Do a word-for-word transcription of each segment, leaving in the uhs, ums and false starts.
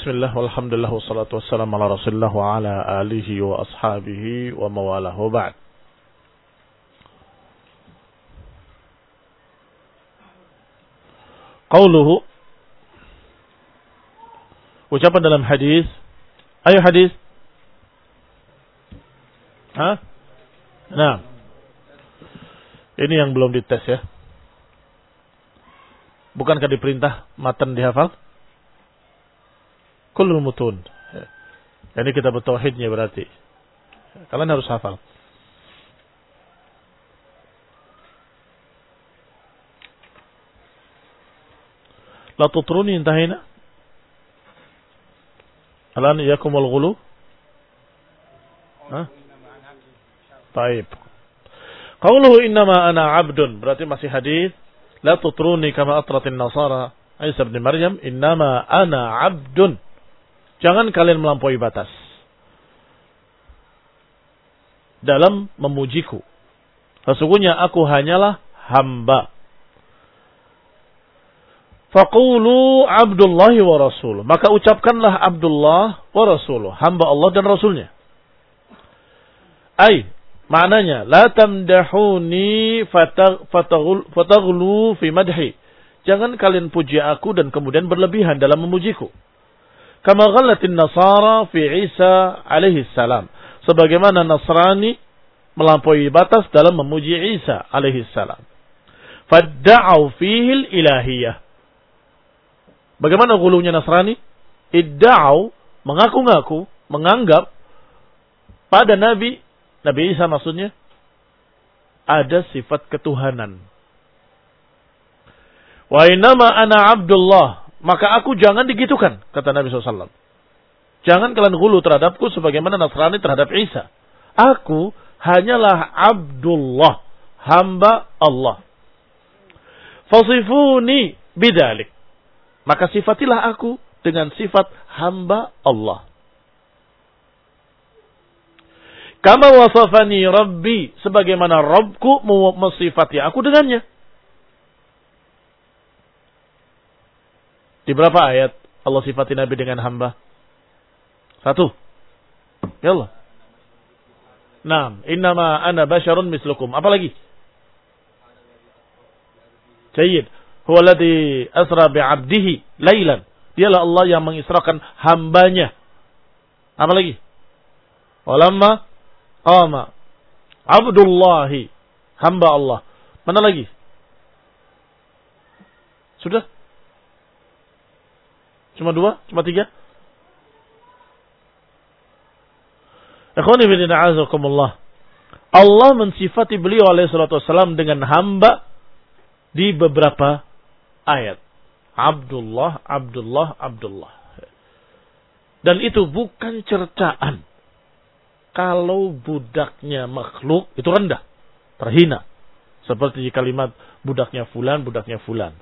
Bismillah, walhamdulillah, wassalatu wassalamu ala rasulillah wa ala alihi wa ashabihi wa mawalah wa ba'd. Qauluhu, ucapan dalam hadis. Ayo hadis. Hah? Nah, ini yang belum dites ya. Bukankah diperintah matan dihafal? Kullul mutun. Ini kita bertauhidnya berarti. Kalian harus hafal. La tutruni intahina. Alan iyakumul ghulu. Hah? Baik. Qauluhu innama ana 'abdun, berarti masih hadis. La tutruni kama atratin nasara Isa bin Maryam, innama ana 'abdun. Jangan kalian melampaui batas dalam memujiku. Sesungguhnya aku hanyalah hamba. Faqulu Abdullahi wa Rasuluh. Maka ucapkanlah Abdullah wa Rasuluh. Hamba Allah dan Rasulnya. Ay, maknanya, la tamdahuni fataghlu fi madhi. Jangan kalian puji aku dan kemudian berlebihan dalam memujiku. Kama ghallatin Nasara fi Isa alaihi salam. Sebagaimana Nasrani melampaui batas dalam memuji Isa alaihi salam. Fadda'u fihi ilahiyah. Bagaimana gulunya Nasrani? Idda'u, mengaku-ngaku, menganggap pada Nabi, Nabi Isa maksudnya, ada sifat ketuhanan. Wa innama ana Abdullah. Maka aku jangan digitukan, kata Nabi shallallahu alaihi wasallam. Jangan kalian gulu terhadapku sebagaimana Nasrani terhadap Isa. Aku hanyalah Abdullah, hamba Allah. Fasifuni bidzalik. Maka sifatilah aku dengan sifat hamba Allah. Kama wasafani Rabbi, sebagaimana Rabbku mensifati aku dengannya. Di berapa ayat Allah sifati Nabi dengan hamba? Satu. Ya Allah. Naam, innama ana basyarun mislukum. Apa lagi? Jayyid. Huwa alladhi asra bi'abdihi lailan. Dialah Allah yang mengisrakan hambanya. Apa lagi? Walamma qama Abdullahi, hamba Allah. Mana lagi? Sudah? Cuma dua? Cuma tiga? Ikhwani fillah a'azakumullah. Allah mensifati beliau alaihi salatu wassalam dengan hamba di beberapa ayat. Abdullah, Abdullah, Abdullah. Dan itu bukan cercaan. Kalau budaknya makhluk, itu rendah. Terhina. Seperti di kalimat budaknya fulan, budaknya fulan.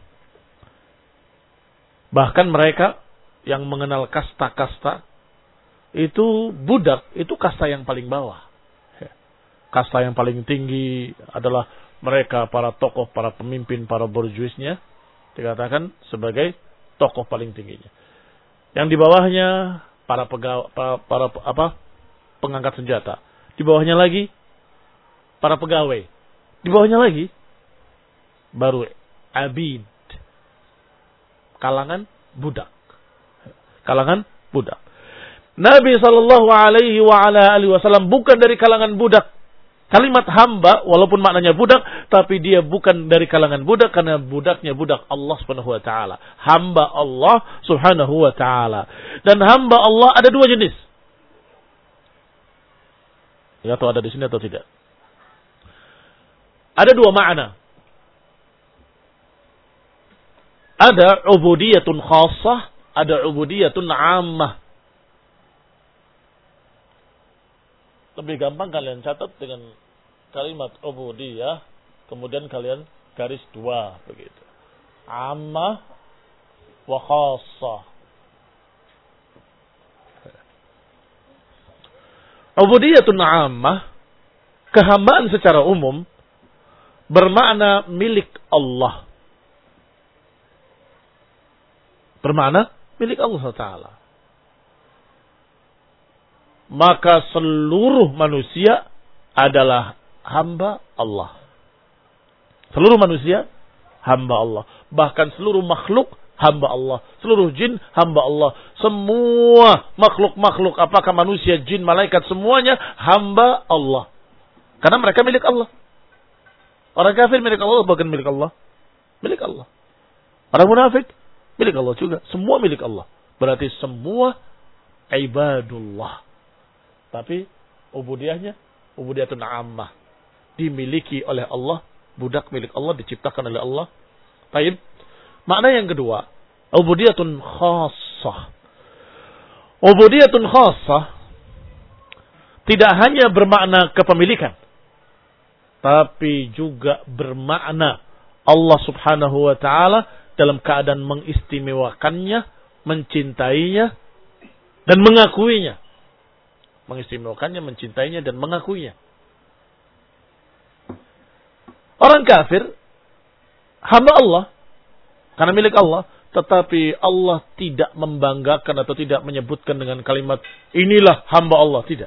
Bahkan mereka yang mengenal kasta-kasta, itu budak, itu kasta yang paling bawah. Kasta yang paling tinggi adalah mereka, para tokoh, para pemimpin, para borjuisnya, dikatakan sebagai tokoh paling tingginya. Yang di bawahnya para pegawai, para, para apa, pengangkat senjata. Di bawahnya lagi para pegawai. Di bawahnya lagi baru abid, kalangan budak. Kalangan budak. Nabi sallallahu alaihi wa ala alihi wasallam bukan dari kalangan budak. Kalimat hamba walaupun maknanya budak, tapi dia bukan dari kalangan budak karena budaknya budak Allah Subhanahu wa taala. Hamba Allah Subhanahu wa taala. Dan hamba Allah ada dua jenis. Ya, atau ada di sini atau tidak? Ada dua makna. Ada ubudiyatun khassah, ada ubudiyatun ammah. Lebih gampang kalian catat dengan kalimat ubudiyah, kemudian kalian garis dua begitu. Ammah wa khassah. Ubudiyatun ammah, kehambaan secara umum, bermakna milik Allah. Bermakna milik Allah subhanahu wa taala. maka seluruh manusia adalah hamba Allah. Seluruh manusia hamba Allah. Bahkan seluruh makhluk hamba Allah. Seluruh jin hamba Allah. Semua makhluk-makhluk, apakah manusia, jin, malaikat, semuanya hamba Allah. Karena mereka milik Allah. Orang kafir milik Allah, bukan milik Allah. Milik Allah. Orang munafik milik Allah juga. Semua milik Allah. Berarti semua ibadullah. Tapi ubudiyahnya, ubudiyatun ammah. Dimiliki oleh Allah. Budak milik Allah, diciptakan oleh Allah. Baik. Makna yang kedua, ubudiyatun khassah. Ubudiyatun khassah tidak hanya bermakna kepemilikan, tapi juga bermakna Allah subhanahu wa ta'ala dalam keadaan mengistimewakannya, mencintainya, dan mengakuinya. Mengistimewakannya, mencintainya, dan mengakuinya. Orang kafir hamba Allah karena milik Allah, tetapi Allah tidak membanggakan atau tidak menyebutkan dengan kalimat inilah hamba Allah, tidak.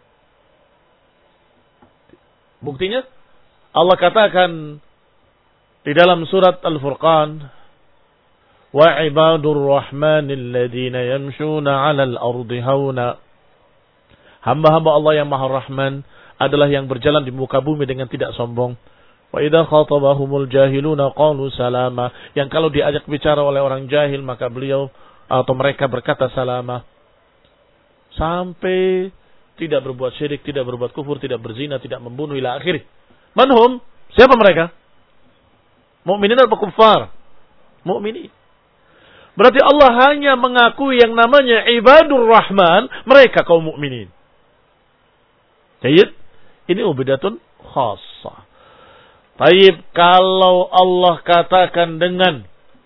Buktinya Allah katakan di dalam surat Al-Furqan, wa ibadur rahmanil ladzina yamshuna 'alal ardi hauna. Hamba-hamba Allah yang Maha Rahman adalah yang berjalan di muka bumi dengan tidak sombong. Wa idza khatabahumul jahiluna qalu salama. Yang kalau diajak bicara oleh orang jahil maka beliau atau mereka berkata salama. Sampai tidak berbuat syirik, tidak berbuat kufur, tidak berzina, tidak membunuh ila akhir. Manhum? Siapa mereka? Mukminin atau kufar? Mukminin. Berarti Allah hanya mengakui yang namanya ibadur rahman, mereka kaum mukminin. Baik, ini ubidatun khassah. Baik, kalau Allah katakan dengan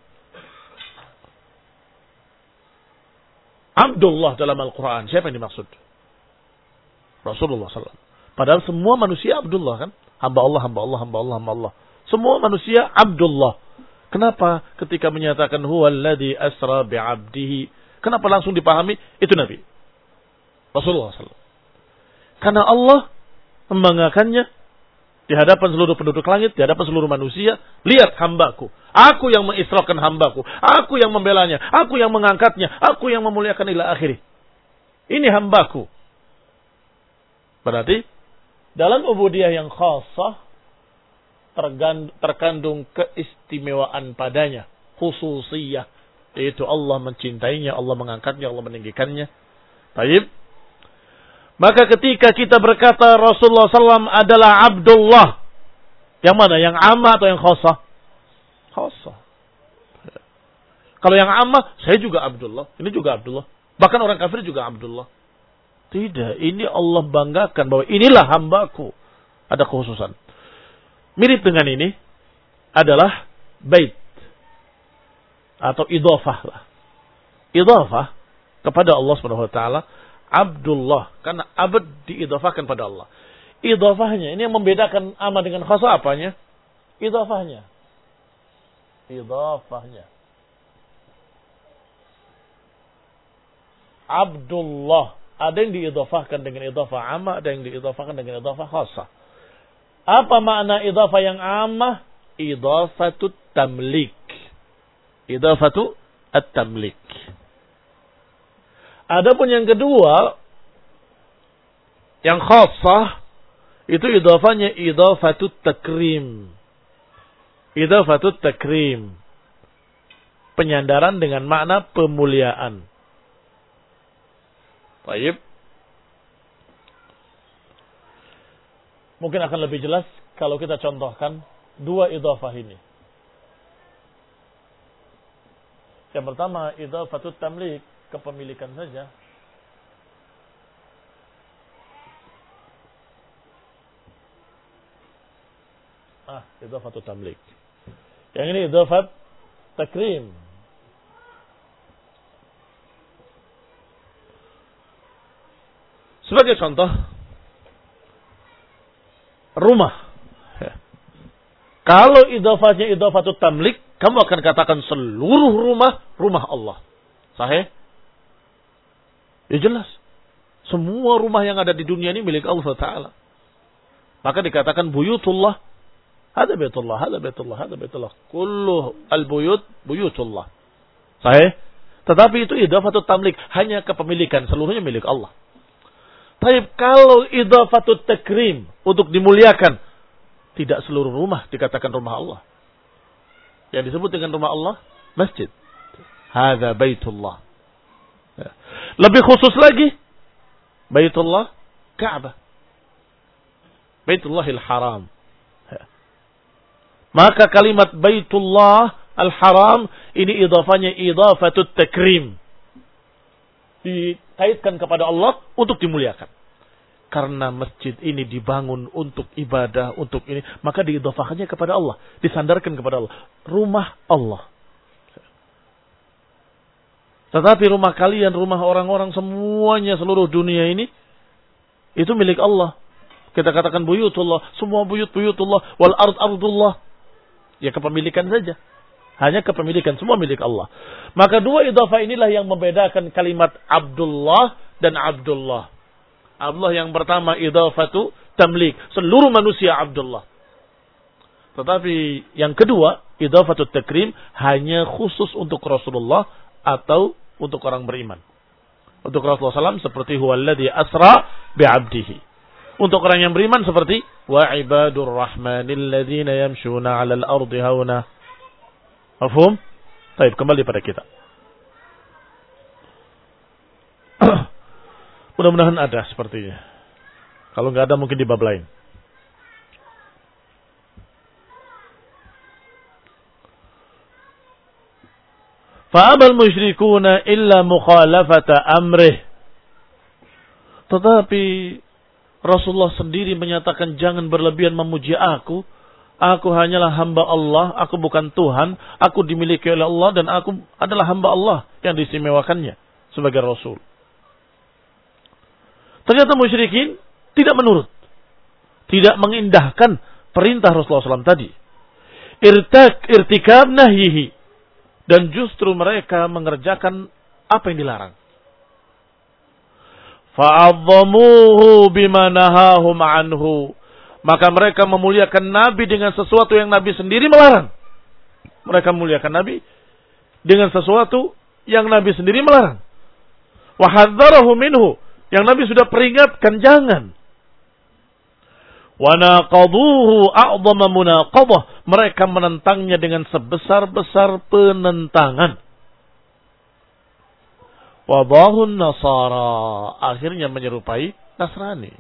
Abdullah dalam Al-Quran, siapa yang dimaksud? Rasulullah sallallahu alaihi wasallam. Padahal semua manusia Abdullah kan? Hamba Allah, hamba Allah, hamba Allah, hamba Allah. Semua manusia Abdullah. Kenapa ketika menyatakan huwallazi asra bi'abdihi? Kenapa langsung dipahami itu Nabi Rasulullah sallallahu alaihi wasallam? Karena Allah membanggakannya di hadapan seluruh penduduk langit, di hadapan seluruh manusia. Lihat hambaku. Aku yang mengisrakan hambaku. Aku yang membelanya. Aku yang mengangkatnya. Aku yang memuliakan ila akhiri. Ini hambaku. Berarti dalam ubudiyah yang khassah terkandung keistimewaan padanya. Khususiyah. Yaitu Allah mencintainya, Allah mengangkatnya, Allah meninggikannya. Baik. Maka ketika kita berkata Rasulullah sallallahu alaihi wasallam adalah Abdullah. Yang mana? Yang amma atau yang khassah? Khassah. Kalau yang amma, saya juga Abdullah. Ini juga Abdullah. Bahkan orang kafir juga Abdullah. Tidak. Ini Allah banggakan bahwa inilah hambaku. Ada kekhususan. Mirip dengan ini adalah bait. Atau idhafah lah. Idhafah kepada Allah subhanahu wa taala. Abdullah. Karena abd diidhafahkan pada Allah. Idhafahnya. Ini yang membedakan amma dengan khasa apanya? Idhafahnya. Idhafahnya. Abdullah. Ada yang diidhafahkan dengan idhafah amma. Ada yang diidhafahkan dengan idhafah khasa. Apa makna idhafah yang amma? Idhafatut tamlik. Idhafatu at-tamlik. Adapun yang kedua, yang khassah, itu idhafahnya idhafatut takrim. Idhafatut takrim. Penyandaran dengan makna pemuliaan. Baik. Mungkin akan lebih jelas kalau kita contohkan dua idhafah ini. Yang pertama, idhafatut tamlik. Kepemilikan saja. Ah, idhafatu tamlik. Yang ini idhafat takrim. Sebagai contoh, rumah. Kalau idhafatnya idhafatu tamlik, kamu akan katakan seluruh rumah, rumah Allah. Sahih? Ya jelas. Semua rumah yang ada di dunia ini milik Allah Ta'ala. Maka dikatakan buyutullah. Hada baitullah, hada baitullah, hada baitullah. Kullu al-buyut, buyutullah. Sahih? Tetapi itu idhafatut tamlik. Hanya kepemilikan. Seluruhnya milik Allah. Tapi kalau idhafatut takrim. Untuk dimuliakan. Tidak seluruh rumah dikatakan rumah Allah. Yang disebut dengan rumah Allah, masjid. Hada baitullah. Lebih khusus lagi. Baitullah, Ka'bah. Baitullahil haram. Maka kalimat Baitullah al-Haram ini idhafanya idhafatut takrim. Dikaitkan kepada Allah untuk dimuliakan. Karena masjid ini dibangun untuk ibadah, untuk ini. Maka diidhafakannya kepada Allah. Disandarkan kepada Allah. Rumah Allah. Tetapi rumah kalian, rumah orang-orang semuanya seluruh dunia ini. Itu milik Allah. Kita katakan buyutullah. Semua buyut buyutullah. Wal ard ardullah. Ya kepemilikan saja. Hanya kepemilikan. Semua milik Allah. Maka dua idhafah inilah yang membedakan kalimat Abdullah dan Abdullah. Abdullah yang pertama idhafatu tamlik. Seluruh manusia Abdullah. Tetapi yang kedua idhafatu takrim hanya khusus untuk Rasulullah atau untuk orang beriman. Untuk Rasulullah shallallahu alaihi wasallam seperti huwallazi asra bi'abdihi. Untuk orang yang beriman seperti wa ibadur rahmanil ladzina yamshuna 'alal ardi hauna. Mafhum? Baik, kembali pada kita. Mudah-mudahan ada sepertinya. Kalau enggak ada mungkin di bab lain. Fa abal musyrikuuna illa mukhalafata amrih. Tetapi Rasulullah sendiri menyatakan jangan berlebihan memuji aku. Aku hanyalah hamba Allah. Aku bukan Tuhan. Aku dimiliki oleh Allah. Dan aku adalah hamba Allah yang diistimewakannya sebagai Rasul. Ternyata musyrikin tidak menurut. Tidak mengindahkan perintah Rasulullah shallallahu alaihi wasallam tadi. Irtak, irtikab nahyihi. Dan justru mereka mengerjakan apa yang dilarang. Fa'azzamuhu bima nahahum anhu. Maka mereka memuliakan Nabi dengan sesuatu yang Nabi sendiri melarang. Mereka memuliakan Nabi dengan sesuatu yang Nabi sendiri melarang. Wa hadzarahu minhu. Yang Nabi sudah peringatkan jangan. Wa naqaduhu a'dhama munaqadah. Mereka menentangnya dengan sebesar-besar penentangan. Wadahun Nasara. Akhirnya menyerupai Nasrani.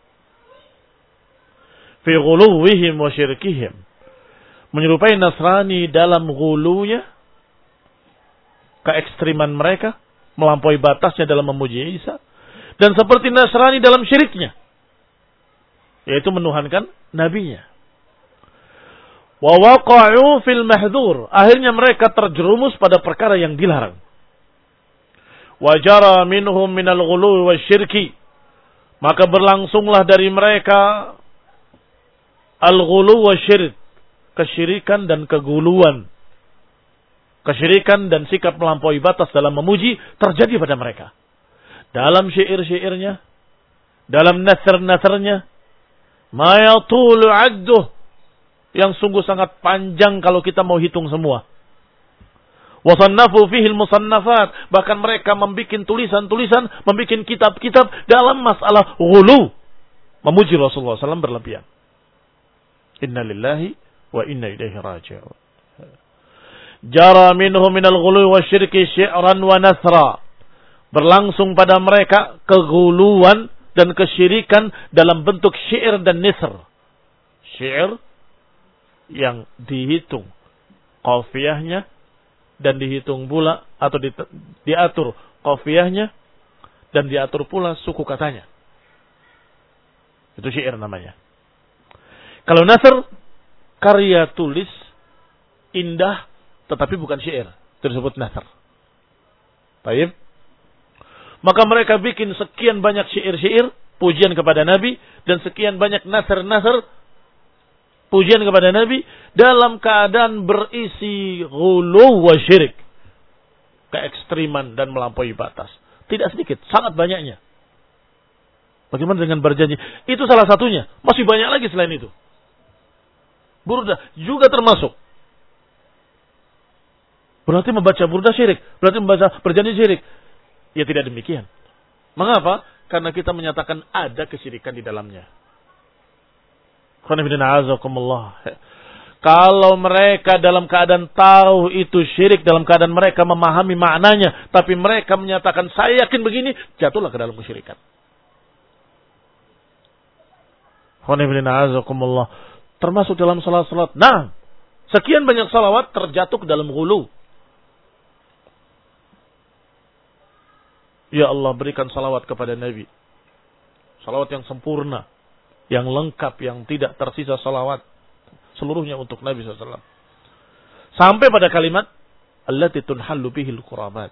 Fi ghuluwihim wa syirkihim. Menyerupai Nasrani dalam ghulunya. Keekstriman mereka. Melampaui batasnya dalam memuji Isa. Dan seperti Nasrani dalam syiriknya. Yaitu menuhankan nabinya. Wa waqa'u fil mahdhur. Akhirnya mereka terjerumus pada perkara yang dilarang. Wajara minhum minal ghulu wasyirki. Maka berlangsunglah dari mereka al-ghulu wasyirk, kesyirikan dan keguluan. Kesyirikan dan sikap melampaui batas dalam memuji terjadi pada mereka. Dalam syair-syairnya, dalam nasr-nasrnya, ma yatulu 'adduh, yang sungguh sangat panjang kalau kita mau hitung semua. Wasannafu fihi al-musannafat. Bahkan mereka membuat tulisan-tulisan, membuat kitab-kitab dalam masalah ghulu. Memuji Rasulullah shallallahu alaihi wasallam berlebihan. Inna lillahi wa inna ilaihi raji'un. Jara minhum minal ghulu wa syirki syi'ran wa nasra. Berlangsung pada mereka keguluan dan kesyirikan dalam bentuk syair dan nisr. Syair yang dihitung qafiyahnya dan dihitung pula atau di, diatur qafiyahnya dan diatur pula suku katanya. Itu syair namanya. Kalau nasr, karya tulis indah tetapi bukan syair, itu disebut nasr. Baik. Maka mereka bikin sekian banyak syair-syair pujian kepada Nabi dan sekian banyak nasr-nasr pujian kepada Nabi dalam keadaan berisi ghulu wa syirik. Keekstriman dan melampaui batas. Tidak sedikit, sangat banyaknya. Bagaimana dengan berjanji? Itu salah satunya. Masih banyak lagi selain itu. Burda juga termasuk. Berarti membaca burda syirik. Berarti membaca berjanji syirik. Ya tidak demikian. Mengapa? Karena kita menyatakan ada kesyirikan di dalamnya. Kalau mereka dalam keadaan tahu itu syirik, dalam keadaan mereka memahami maknanya, tapi mereka menyatakan saya yakin begini, jatuhlah ke dalam kesyirikan. Termasuk dalam salat-salat. Nah, sekian banyak salawat terjatuh ke dalam ghulu. Ya Allah, berikan salawat kepada Nabi. Salawat yang sempurna, yang lengkap, yang tidak tersisa salawat. Seluruhnya untuk Nabi shallallahu alaihi wasallam. Sampai pada kalimat allati tunhallu bihil qurabat.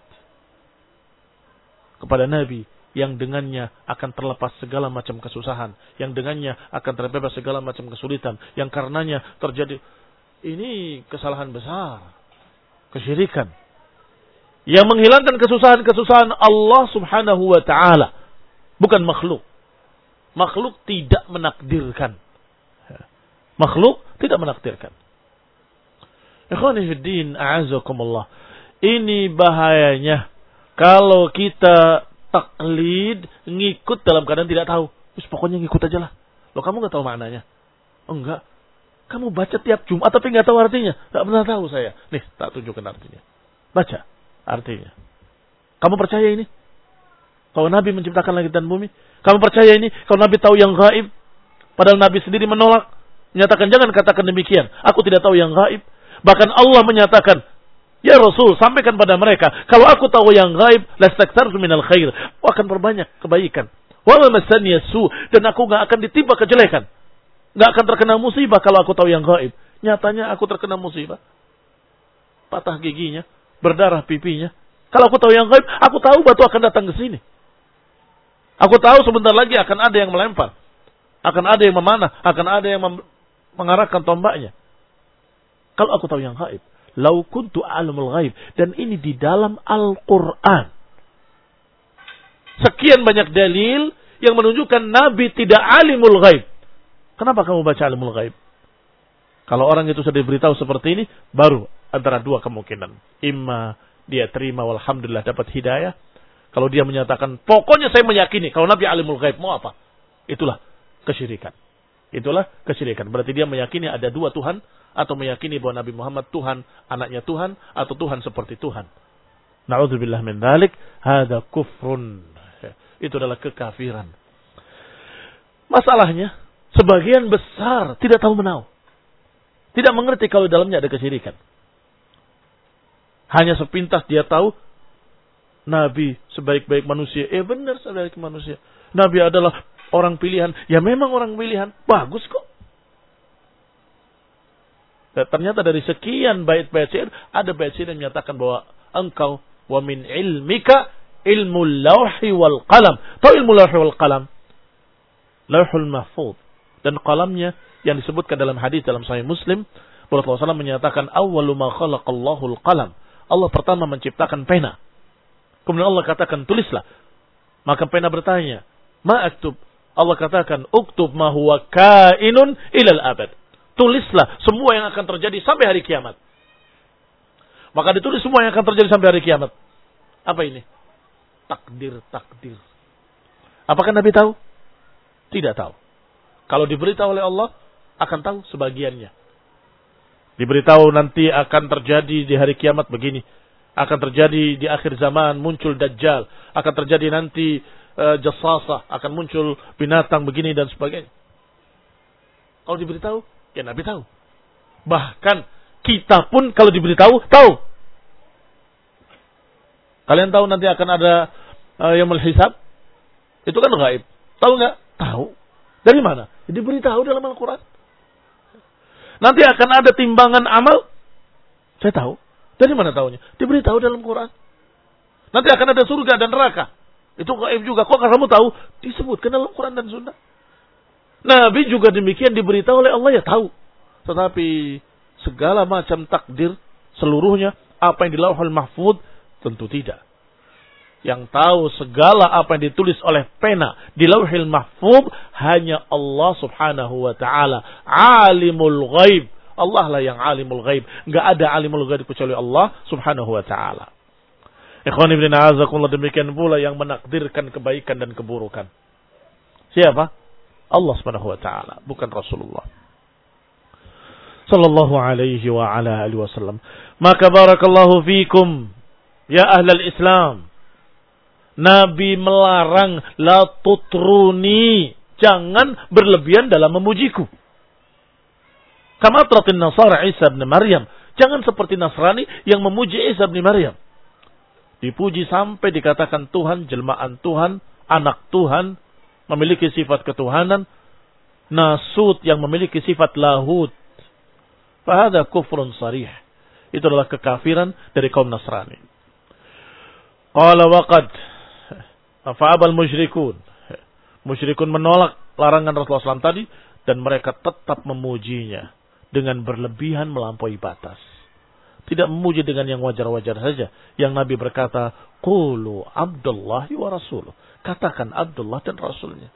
Kepada Nabi yang dengannya akan terlepas segala macam kesusahan, yang dengannya akan terbebas segala macam kesulitan, yang karenanya terjadi ini kesalahan besar, kesyirikan yang menghilangkan kesusahan-kesusahan Allah Subhanahu wa taala, bukan makhluk. Makhluk tidak menakdirkan. Makhluk tidak menakdirkan. Ikhwani fi din, a'azakumullah. Ini bahayanya kalau kita taklid, ngikut dalam keadaan tidak tahu. Terus pokoknya ngikut aja lah. Loh, kamu nggak tahu maknanya? Oh, enggak. Kamu baca tiap Jumat tapi nggak tahu artinya. Nggak pernah tahu saya. Nih, tak tunjukkan artinya. Baca artinya. Kamu percaya ini? Kalau Nabi menciptakan langit dan bumi? Kamu percaya ini? Kalau Nabi tahu yang gaib? Padahal Nabi sendiri menolak. Menyatakan jangan katakan demikian. Aku tidak tahu yang gaib. Bahkan Allah menyatakan, ya Rasul, sampaikan pada mereka, kalau aku tahu yang gaib, lastakthartu minal khair. Aku akan perbanyak kebaikan. Wa ma massani su, dan aku enggak akan ditimpa kejelekan. Enggak akan terkena musibah kalau aku tahu yang gaib. Nyatanya aku terkena musibah. Patah giginya, berdarah pipinya. Kalau aku tahu yang gaib, aku tahu batu akan datang ke sini. Aku tahu sebentar lagi akan ada yang melempar. Akan ada yang memanah, akan ada yang mem- mengarahkan tombaknya. Kalau aku tahu yang gaib, lau kuntu a'lamul ghaib, dan ini di dalam Al-Qur'an. Sekian banyak dalil yang menunjukkan Nabi tidak alimul ghaib. Kenapa kamu baca alimul ghaib? Kalau orang itu sudah diberitahu seperti ini, baru antara dua kemungkinan. Imma dia terima walhamdulillah dapat hidayah. Kalau dia menyatakan pokoknya saya meyakini kalau Nabi alimul ghaib, mau apa? Itulah kesyirikan. Itulah kesyirikan. Berarti dia meyakini ada dua Tuhan, atau meyakini bahwa Nabi Muhammad Tuhan, anaknya Tuhan, atau Tuhan seperti Tuhan. Na'udzubillah min dzalik, hadza kufrun. Itu adalah kekafiran. Masalahnya, sebagian besar tidak tahu menahu. Tidak mengerti kalau dalamnya ada kesyirikan. Hanya sepintas dia tahu Nabi sebaik-baik manusia. Eh benar sebaik manusia. Nabi adalah orang pilihan. Ya memang orang pilihan. Bagus kok. Dan ternyata dari sekian bait-bait syair, ada bait syair yang menyatakan bahwa engkau wa min ilmika ilmu lawhi wal qalam. Tahu ilmu lawhi wal qalam? Lawhul mahfuz. Dan qalamnya yang disebutkan dalam hadis dalam Sahih Muslim, Rasulullah shallallahu alaihi wasallam menyatakan awwalu ma khalaqallahu al-qalam. Allah pertama menciptakan pena. Kemudian Allah katakan tulislah. Maka pena bertanya, ma aktub? Allah katakan uktub ma huwa kainun ilal abad. Tulislah semua yang akan terjadi sampai hari kiamat. Maka ditulis semua yang akan terjadi sampai hari kiamat. Apa ini? Takdir-takdir. Apakah Nabi tahu? Tidak tahu. Kalau diberitahu oleh Allah, akan tahu sebagiannya. Diberitahu nanti akan terjadi di hari kiamat begini. Akan terjadi di akhir zaman muncul Dajjal. Akan terjadi nanti uh, jasasah. Akan muncul binatang begini dan sebagainya. Kalau diberitahu, ya Nabi tahu. Bahkan kita pun kalau diberitahu, tahu. Kalian tahu nanti akan ada uh, yaumul hisab? Itu kan gaib. Tahu nggak? Tahu. Dari mana? Diberitahu dalam Al-Quran. Nanti akan ada timbangan amal. Saya tahu. Dari mana tahunya? Diberitahu dalam Quran. Nanti akan ada surga dan neraka. Itu gaib juga. Kok kamu tahu? Disebutkan dalam Quran dan Sunnah. Nabi juga demikian diberitahu oleh Allah, ya tahu. Tetapi segala macam takdir seluruhnya, apa yang di Lauhul Mahfuz, tentu tidak. Yang tahu segala apa yang ditulis oleh pena di Lauhil Mahfuz hanya Allah Subhanahu wa taala. Alimul ghaib. Allah lah yang alimul ghaib. Enggak ada alimul ghaib kecuali Allah Subhanahu wa taala. Ikhwan ibn a'azakumullah, demikian pula yang menakdirkan kebaikan dan keburukan. Siapa? Allah Subhanahu wa taala, bukan Rasulullah sallallahu alaihi wa ala alihi wasallam. Maka barakallahu fikum ya ahlal Islam. Nabi melarang la tutruni, jangan berlebihan dalam memujiku. Kama atratin Nasara Isa bin Maryam, jangan seperti Nasrani yang memuji Isa bin Maryam. Dipuji sampai dikatakan Tuhan, jelmaan Tuhan, anak Tuhan, memiliki sifat ketuhanan. Nasut yang memiliki sifat lahut. Fahada kufrun sarih. Itu adalah kekafiran dari kaum Nasrani. Qala waqad fa'abal musyrikun. Musyrikun menolak larangan Rasulullah shallallahu alaihi wasallam tadi dan mereka tetap memujinya dengan berlebihan melampaui batas. Tidak memuji dengan yang wajar-wajar saja. Yang Nabi berkata, Qulu Abdullahi wa Rasuluh. Katakan Abdullah dan Rasulnya.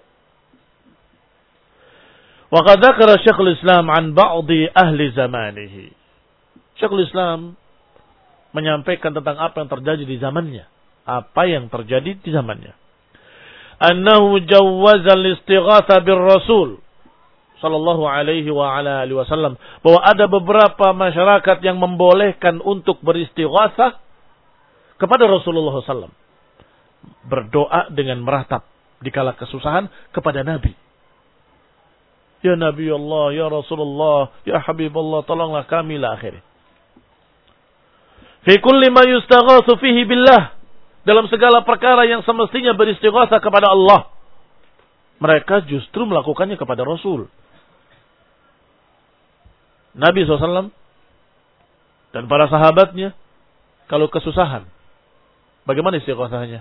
Wa qad dzakara Syekhul Islam an ba'dhi ahli zamanihi. Syekhul Islam menyampaikan tentang apa yang terjadi di zamannya. Apa yang terjadi di zamannya. Annahu jawwaza al-istighatha bir Rasul sallallahu alaihi wa ala alihi wasallam, bahwa ada beberapa masyarakat yang membolehkan untuk beristighatsah kepada Rasulullah sallallahu alaihi wasallam, berdoa dengan meratap dikala kesusahan kepada Nabi. Ya Nabi Allah, ya Rasulullah, ya Habibullah, tolonglah kami la akhirnya. Fi kulli ma yustaghatsu fihi billah, dalam segala perkara yang semestinya beristighatsah kepada Allah, mereka justru melakukannya kepada Rasul. Nabi shallallahu alaihi wasallam dan para sahabatnya kalau kesusahan, bagaimana istighatsahnya?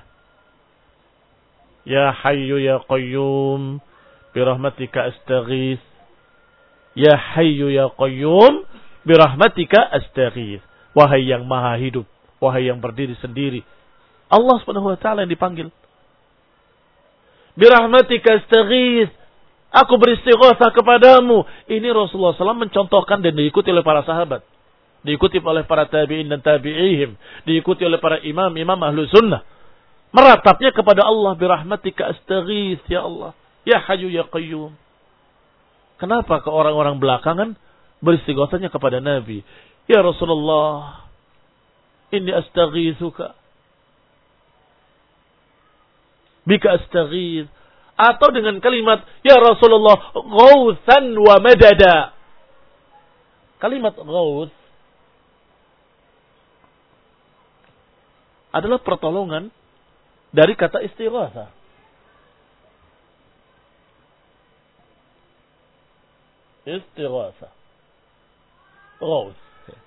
Ya Hayyu ya Qayyum birahmatika astaghits. Ya Hayyu ya Qayyum birahmatika astaghits. Wahai yang maha hidup, wahai yang berdiri sendiri, Allah Subhanahu wa taala yang dipanggil. Birahmatika astaghits, aku beristighatsah kepadamu. Ini Rasulullah shallallahu alaihi wasallam mencontohkan dan diikuti oleh para sahabat. Diikuti oleh para tabi'in dan tabi'ihim. Diikuti oleh para imam-imam ahlu sunnah. Meratapnya kepada Allah. Birahmatika astaghits, ya Allah. Ya Hayyu ya Qayyum. Kenapa ke orang-orang belakangan beristighatsahnya kepada Nabi? Ya Rasulullah, inni astaghitsuka. Bika astaghits. Atau dengan kalimat, ya Rasulullah, ghawthan wa madada. Kalimat ghawth adalah pertolongan dari kata istighatsah. Istighatsah. Ghawth.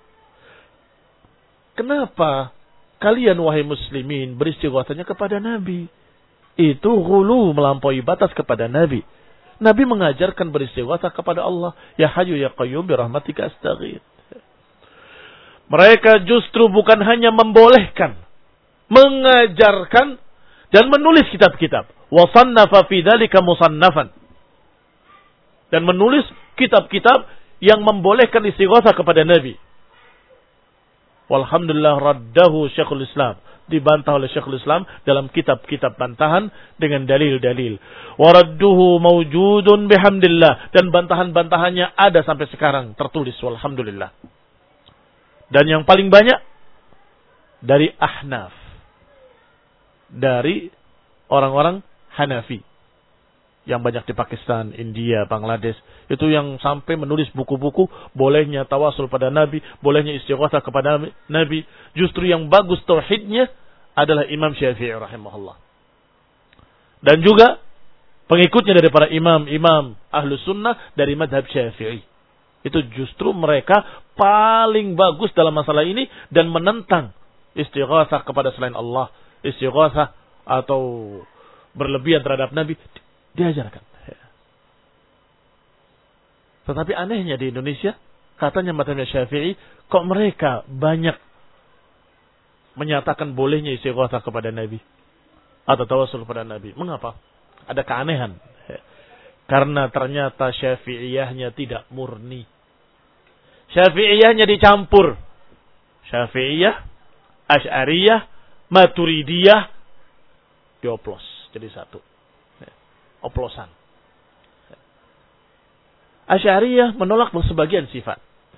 Kenapa kalian wahai muslimin beristighatsahnya kepada Nabi? Itu ghulu, melampaui batas kepada Nabi. Nabi mengajarkan beristighatsah kepada Allah. Ya Hayyu ya Qayyum birahmatika astaghits. Mereka justru bukan hanya membolehkan, mengajarkan dan menulis kitab-kitab. Wa sannafa fi dzalika musannafan. Dan menulis kitab-kitab yang membolehkan istighatsah kepada Nabi. Walhamdulillah raddahu Syekhul Islam. Dibantah oleh Syekhul Islam dalam kitab-kitab bantahan dengan dalil-dalil. Waradduhu mawjudun bihamdillah. Dan bantahan-bantahannya ada sampai sekarang tertulis. Walhamdulillah. Dan yang paling banyak dari Ahnaf. Dari orang-orang Hanafi. Yang banyak di Pakistan, India, Bangladesh. Itu yang sampai menulis buku-buku. Bolehnya tawasul pada Nabi. Bolehnya istighatsah kepada Nabi. Justru yang bagus tauhidnya adalah Imam Syafi'i rahimahullah. Dan juga pengikutnya dari para imam-imam ahlu sunnah dari madhab Syafi'i. Itu justru mereka paling bagus dalam masalah ini. Dan menentang istighatsah kepada selain Allah. Istighatsah atau berlebihan terhadap Nabi. Diajarkan. Tetapi anehnya di Indonesia, katanya madhabnya Syafi'i, kok mereka banyak menyatakan bolehnya istighatsah kepada Nabi. atau tawasul pada Nabi. Mengapa? Ada keanehan. Karena ternyata Syafi'iyahnya tidak murni. Syafi'iyahnya dicampur. Syafi'iyah, Asy'ariyah, Maturidiyah dioplos jadi satu. Oplosan. Asy'ariyah menolak sebagian sifat.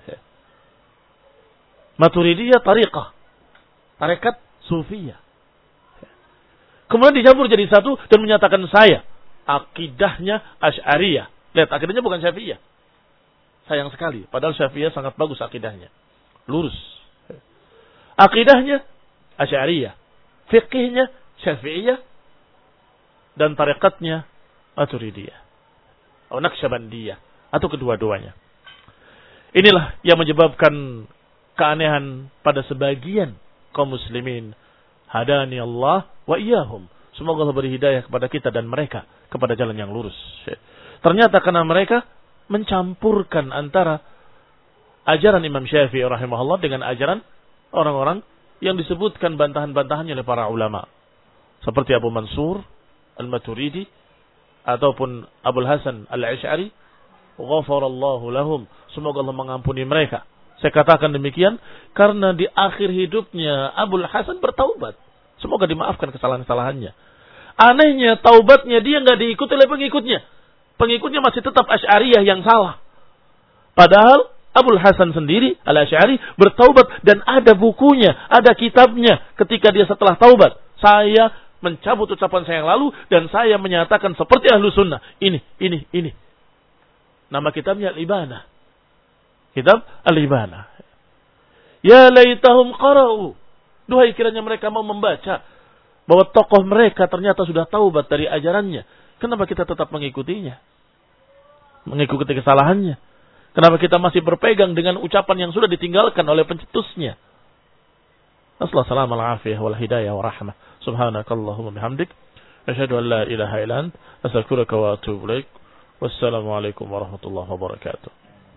Maturidiyah tariqah. Tarekat sufiyah. Kemudian dicampur jadi satu dan menyatakan saya akidahnya Asy'ariyah. Lihat, akidahnya bukan Syafi'iyah. Sayang sekali, padahal Syafi'iyah sangat bagus akidahnya. Lurus. Akidahnya Asy'ariyah. Fiqihnya Syafi'iyah. Dan tarekatnya Maturidiyah. Atau Naqsyabandiyah. Atau kedua-duanya. Inilah yang menyebabkan keanehan pada sebagian kaum muslimin. Hadani Allah wa iyahum. Semoga Allah beri hidayah kepada kita dan mereka kepada jalan yang lurus. Ternyata karena mereka mencampurkan antara ajaran Imam Syafi'i rahimahullah dengan ajaran orang-orang yang disebutkan bantahan-bantahannya oleh para ulama. Seperti Abu Mansur Al-Maturidi ataupun Abul Hasan Al-Asy'ari. Ghafarallahu lahum. Semoga Allah mengampuni mereka. Saya katakan demikian karena di akhir hidupnya Abul Hasan bertaubat. Semoga dimaafkan kesalahan-kesalahannya. Anehnya taubatnya dia nggak diikuti oleh pengikutnya. Pengikutnya masih tetap Asy'ariyah yang salah. Padahal Abul Hasan sendiri Al-Asy'ari bertaubat dan ada bukunya, ada kitabnya ketika dia setelah taubat. Saya mencabut ucapan saya yang lalu dan saya menyatakan seperti ahlu sunnah. Ini, ini, ini. Nama kitabnya Al-Ibanah. Kitab Al-Ibanah. Ya laitahum qara'u. Duhai kiranya mereka mau membaca bahwa tokoh mereka ternyata sudah taubat dari ajarannya. Kenapa kita tetap mengikutinya? Mengikuti kesalahannya. Kenapa kita masih berpegang dengan ucapan yang sudah ditinggalkan oleh pencetusnya? Assalamualaikum warahmatullahi wal hidayah wa rahmah. Subhanakallahumma bihamdik. Asyhadu an la ilaha illa anta astaghfiruka wa atubu ilaik. Wassalamualaikum warahmatullahi wabarakatuh.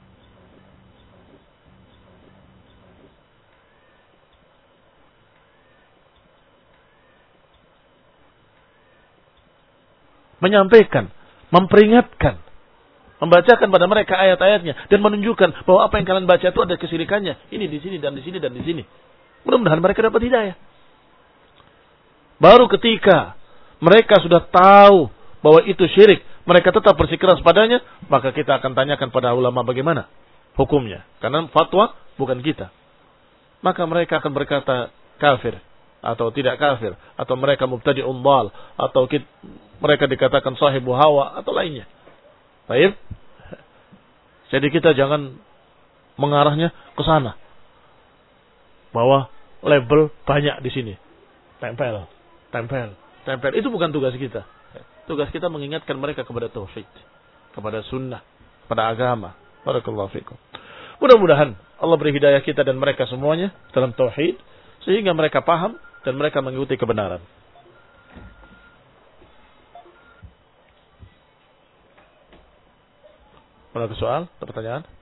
Menyampaikan, memperingatkan, membacakan pada mereka ayat-ayatnya dan menunjukkan bahwa apa yang kalian baca itu ada kesyirikannya. Ini di sini dan di sini dan di sini. Mudah-mudahan mereka dapat hidayah. Baru ketika mereka sudah tahu bahwa itu syirik, mereka tetap bersikeras padanya, maka kita akan tanyakan pada ulama bagaimana hukumnya. Karena fatwa bukan kita. Maka mereka akan berkata kafir atau tidak kafir, atau mereka mubtadi'un dhal, atau kita, mereka dikatakan sahibu hawa atau lainnya. Baik. Jadi kita jangan mengarahnya ke sana. Bahwa label banyak di sini. Tempel, tempel, tempel. Itu bukan tugas kita. Tugas kita mengingatkan mereka kepada tauhid, kepada sunnah, kepada agama. Barakallahu fikum. Mudah-mudahan Allah beri hidayah kita dan mereka semuanya dalam tauhid sehingga mereka paham dan mereka mengikuti kebenaran. Ada soal, pertanyaan?